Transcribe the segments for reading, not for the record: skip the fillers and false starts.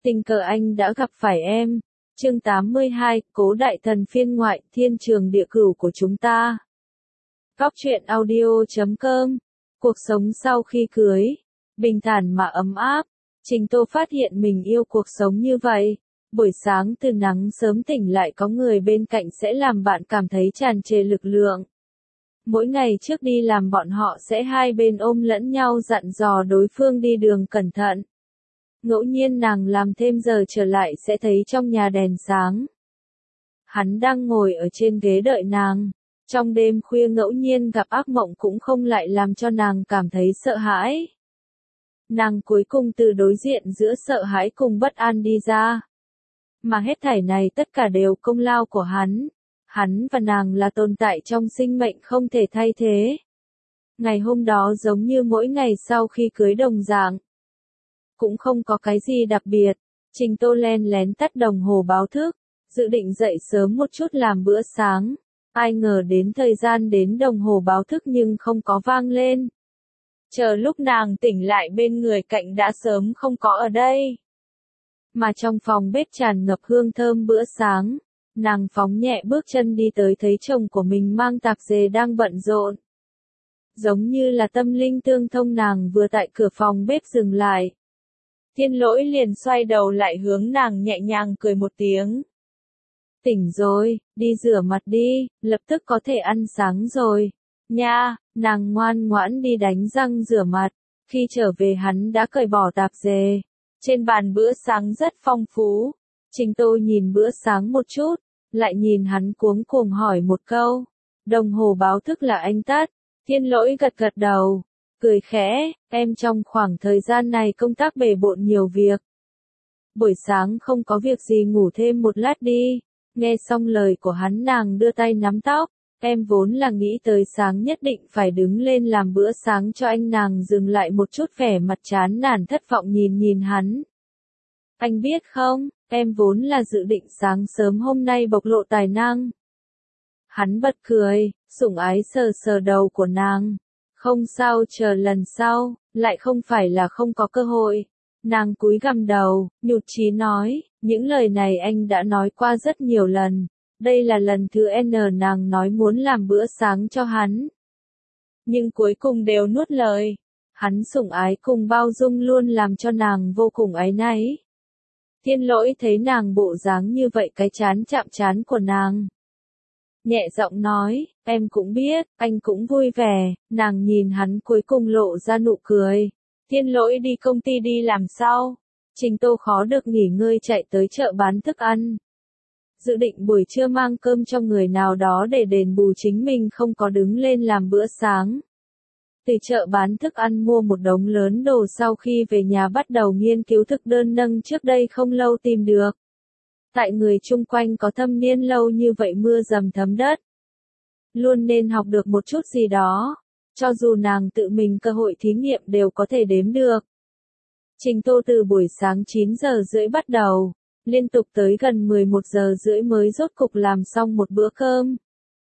Tình cờ anh đã gặp phải em. Chương 82, Cố Đại Thần phiên ngoại, thiên trường địa cửu của chúng ta. Góc truyện audio.com. Cuộc sống sau khi cưới, bình thản mà ấm áp. Trình Tô phát hiện mình yêu cuộc sống như vậy. Buổi sáng từ nắng sớm tỉnh lại có người bên cạnh sẽ làm bạn cảm thấy tràn trề lực lượng. Mỗi ngày trước đi làm bọn họ sẽ hai bên ôm lẫn nhau dặn dò đối phương đi đường cẩn thận. Ngẫu nhiên nàng làm thêm giờ trở lại sẽ thấy trong nhà đèn sáng. Hắn đang ngồi ở trên ghế đợi nàng. Trong đêm khuya ngẫu nhiên gặp ác mộng cũng không lại làm cho nàng cảm thấy sợ hãi. Nàng cuối cùng từ đối diện giữa sợ hãi cùng bất an đi ra. Mà hết thảy này tất cả đều công lao của hắn. Hắn và nàng là tồn tại trong sinh mệnh không thể thay thế. Ngày hôm đó giống như mỗi ngày sau khi cưới đồng dạng. Cũng không có cái gì đặc biệt. Trình Tô len lén tắt đồng hồ báo thức, dự định dậy sớm một chút làm bữa sáng. Ai ngờ đến thời gian đến đồng hồ báo thức nhưng không có vang lên. Chờ lúc nàng tỉnh lại bên người cạnh đã sớm không có ở đây. Mà trong phòng bếp tràn ngập hương thơm bữa sáng, nàng phóng nhẹ bước chân đi tới thấy chồng của mình mang tạp dề đang bận rộn. Giống như là tâm linh tương thông nàng vừa tại cửa phòng bếp dừng lại. Thiên Lỗi liền xoay đầu lại hướng nàng nhẹ nhàng cười một tiếng. Tỉnh rồi, đi rửa mặt đi, lập tức có thể ăn sáng rồi. Nha, nàng ngoan ngoãn đi đánh răng rửa mặt. Khi trở về hắn đã cởi bỏ tạp dề. Trên bàn bữa sáng rất phong phú. Trình Tô nhìn bữa sáng một chút, lại nhìn hắn cuống cuồng hỏi một câu. Đồng hồ báo thức là anh tắt. Thiên Lỗi gật gật đầu, cười khẽ, em trong khoảng thời gian này công tác bề bộn nhiều việc. Buổi sáng không có việc gì ngủ thêm một lát đi. Nghe xong lời của hắn nàng đưa tay nắm tóc. Em vốn là nghĩ tới sáng nhất định phải đứng lên làm bữa sáng cho anh, nàng dừng lại một chút vẻ mặt chán nản thất vọng nhìn hắn. Anh biết không, em vốn là dự định sáng sớm hôm nay bộc lộ tài năng. Hắn bật cười, sủng ái sờ sờ đầu của nàng. Không sao, chờ lần sau, lại không phải là không có cơ hội. Nàng cúi gằm đầu, nhụt chí nói, những lời này anh đã nói qua rất nhiều lần. Đây là lần thứ N nàng nói muốn làm bữa sáng cho hắn. Nhưng cuối cùng đều nuốt lời. Hắn sủng ái cùng bao dung luôn làm cho nàng vô cùng áy náy. Thiên Lỗi thấy nàng bộ dáng như vậy cái chán chạm chán của nàng. Nhẹ giọng nói, em cũng biết, anh cũng vui vẻ. Nàng nhìn hắn cuối cùng lộ ra nụ cười. Thiên Lỗi đi công ty đi làm sao? Trình Tô khó được nghỉ ngơi chạy tới chợ bán thức ăn. Dự định buổi trưa mang cơm cho người nào đó để đền bù chính mình không có đứng lên làm bữa sáng. Từ chợ bán thức ăn mua một đống lớn đồ, sau khi về nhà bắt đầu nghiên cứu thực đơn nâng trước đây không lâu tìm được. Tại người chung quanh có thâm niên lâu như vậy mưa dầm thấm đất. Luôn nên học được một chút gì đó. Cho dù nàng tự mình cơ hội thí nghiệm đều có thể đếm được. Trình Tô từ buổi sáng 9 giờ rưỡi bắt đầu. Liên tục tới gần 11 giờ rưỡi mới rốt cục làm xong một bữa cơm.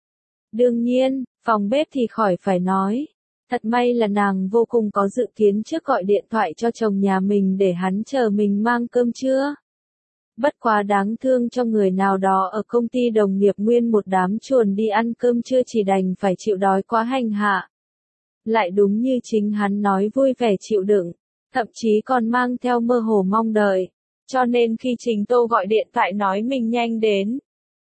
Đương nhiên, phòng bếp thì khỏi phải nói. Thật may là nàng vô cùng có dự kiến trước gọi điện thoại cho chồng nhà mình để hắn chờ mình mang cơm trưa. Bất quá đáng thương cho người nào đó ở công ty đồng nghiệp nguyên một đám chuồn đi ăn cơm trưa chỉ đành phải chịu đói quá hành hạ. Lại đúng như chính hắn nói vui vẻ chịu đựng, thậm chí còn mang theo mơ hồ mong đợi. Cho nên khi Trình Tô gọi điện thoại nói mình nhanh đến,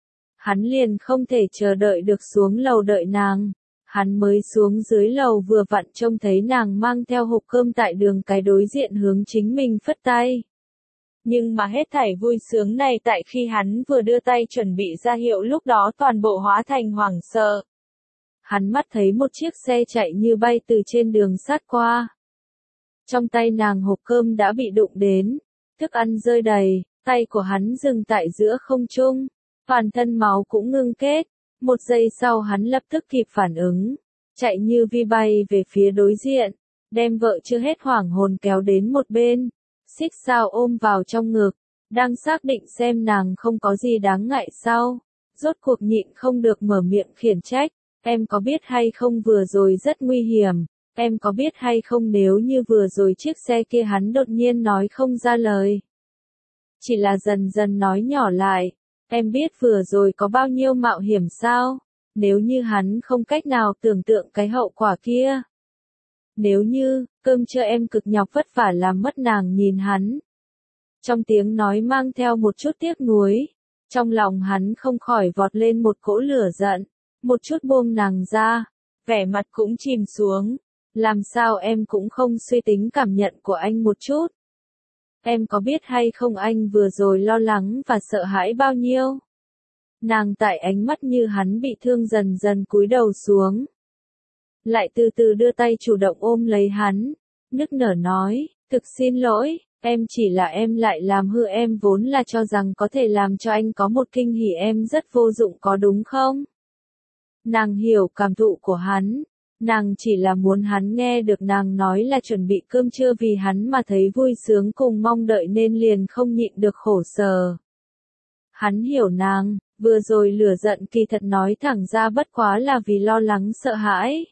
hắn liền không thể chờ đợi được xuống lầu đợi nàng. Hắn mới xuống dưới lầu vừa vặn trông thấy nàng mang theo hộp cơm tại đường cái đối diện hướng chính mình phất tay. Nhưng mà hết thảy vui sướng này tại khi hắn vừa đưa tay chuẩn bị ra hiệu lúc đó toàn bộ hóa thành hoảng sợ. Hắn mắt thấy một chiếc xe chạy như bay từ trên đường sát qua. Trong tay nàng hộp cơm đã bị đụng đến. Thức ăn rơi đầy, tay của hắn dừng tại giữa không trung, toàn thân máu cũng ngưng kết. Một giây sau hắn lập tức kịp phản ứng, chạy như vi bay về phía đối diện, đem vợ chưa hết hoảng hồn kéo đến một bên, xích sao ôm vào trong ngực, đang xác định xem nàng không có gì đáng ngại sau. Rốt cuộc nhịn không được mở miệng khiển trách, em có biết hay không vừa rồi rất nguy hiểm. Em có biết hay không nếu như vừa rồi chiếc xe kia hắn đột nhiên nói không ra lời. chỉ là dần dần nói nhỏ lại. Em biết vừa rồi có bao nhiêu mạo hiểm sao? Nếu như hắn không cách nào tưởng tượng cái hậu quả kia. Nếu như, cơm trưa em cực nhọc vất vả làm mất nàng nhìn hắn. Trong tiếng nói mang theo một chút tiếc nuối. Trong lòng hắn không khỏi vọt lên một cỗ lửa giận. Một chút buông nàng ra. Vẻ mặt cũng chìm xuống. Làm sao em cũng không suy tính cảm nhận của anh một chút. Em có biết hay không anh vừa rồi lo lắng và sợ hãi bao nhiêu? Nàng tại ánh mắt như hắn bị thương dần dần cúi đầu xuống. Lại từ từ đưa tay chủ động ôm lấy hắn. Nức nở nói, thực xin lỗi, em chỉ là em lại làm hư em vốn là cho rằng có thể làm cho anh có một kinh hỉ em rất vô dụng có đúng không? Nàng hiểu cảm thụ của hắn. Nàng chỉ là muốn hắn nghe được nàng nói là chuẩn bị cơm trưa vì hắn mà thấy vui sướng cùng mong đợi nên liền không nhịn được khổ sở. Hắn hiểu nàng, vừa rồi lửa giận kỳ thật nói thẳng ra bất quá là vì lo lắng sợ hãi.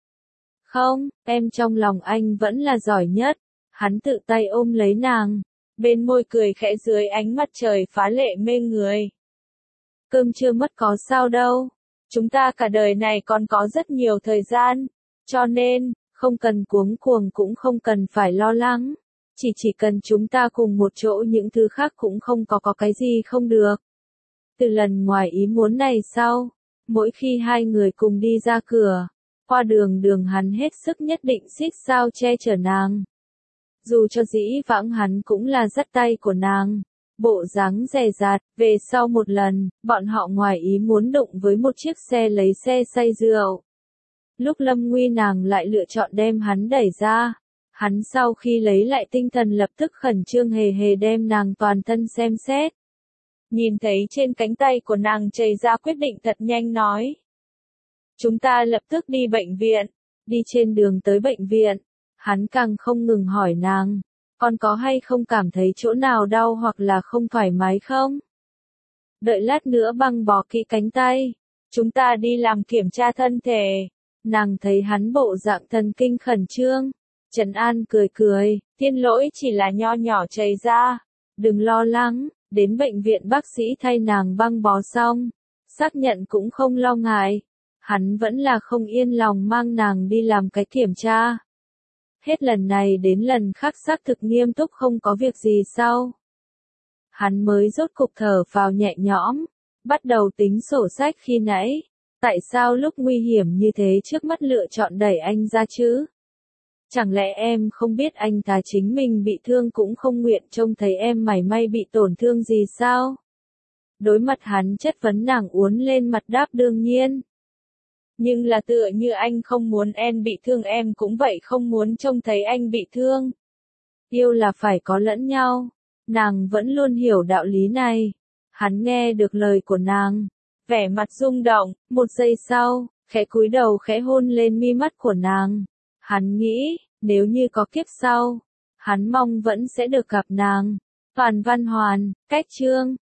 Không, em trong lòng anh vẫn là giỏi nhất. Hắn tự tay ôm lấy nàng, bên môi cười khẽ dưới ánh mặt trời phá lệ mê người. Cơm trưa mất có sao đâu. Chúng ta cả đời này còn có rất nhiều thời gian, cho nên, không cần cuống cuồng cũng không cần phải lo lắng. Chỉ cần chúng ta cùng một chỗ những thứ khác cũng không có cái gì không được. Từ lần ngoài ý muốn này sau, mỗi khi hai người cùng đi ra cửa, qua đường hắn hết sức nhất định xích sao che chở nàng. Dù cho dĩ vãng hắn cũng là dắt tay của nàng. Bộ dáng dè dặt, về sau một lần, bọn họ ngoài ý muốn đụng với một chiếc xe lấy xe say rượu. Lúc lâm nguy nàng lại lựa chọn đem hắn đẩy ra. Hắn sau khi lấy lại tinh thần lập tức khẩn trương hề đem nàng toàn thân xem xét. Nhìn thấy trên cánh tay của nàng chảy ra quyết định thật nhanh nói. Chúng ta lập tức đi bệnh viện. Đi trên đường tới bệnh viện, hắn càng không ngừng hỏi nàng. Con có hay không cảm thấy chỗ nào đau hoặc là không thoải mái không? Đợi lát nữa băng bó kỹ cánh tay. Chúng ta đi làm kiểm tra thân thể. Nàng thấy hắn bộ dạng thần kinh khẩn trương. Trấn An cười, tiên lỗi chỉ là nho nhỏ chảy ra. Đừng lo lắng, đến bệnh viện bác sĩ thay nàng băng bó xong. Xác nhận cũng không lo ngại. Hắn vẫn là không yên lòng mang nàng đi làm cái kiểm tra. Hết lần này đến lần khác xác thực nghiêm túc không có việc gì sau. Hắn mới rốt cục thở vào nhẹ nhõm, bắt đầu tính sổ sách khi nãy. Tại sao lúc nguy hiểm như thế trước mắt lựa chọn đẩy anh ra chứ? Chẳng lẽ em không biết anh ta chính mình bị thương cũng không nguyện trông thấy em mảy may bị tổn thương gì sao? Đối mặt hắn chất vấn nàng uốn lên mặt đáp đương nhiên. Nhưng là tựa như anh không muốn em bị thương em cũng vậy không muốn trông thấy anh bị thương. Yêu là phải có lẫn nhau. Nàng vẫn luôn hiểu đạo lý này. Hắn nghe được lời của nàng. Vẻ mặt rung động, một giây sau, khẽ cúi đầu khẽ hôn lên mi mắt của nàng. Hắn nghĩ, nếu như có kiếp sau, hắn mong vẫn sẽ được gặp nàng. Toàn Văn Hoàn, Cách Chương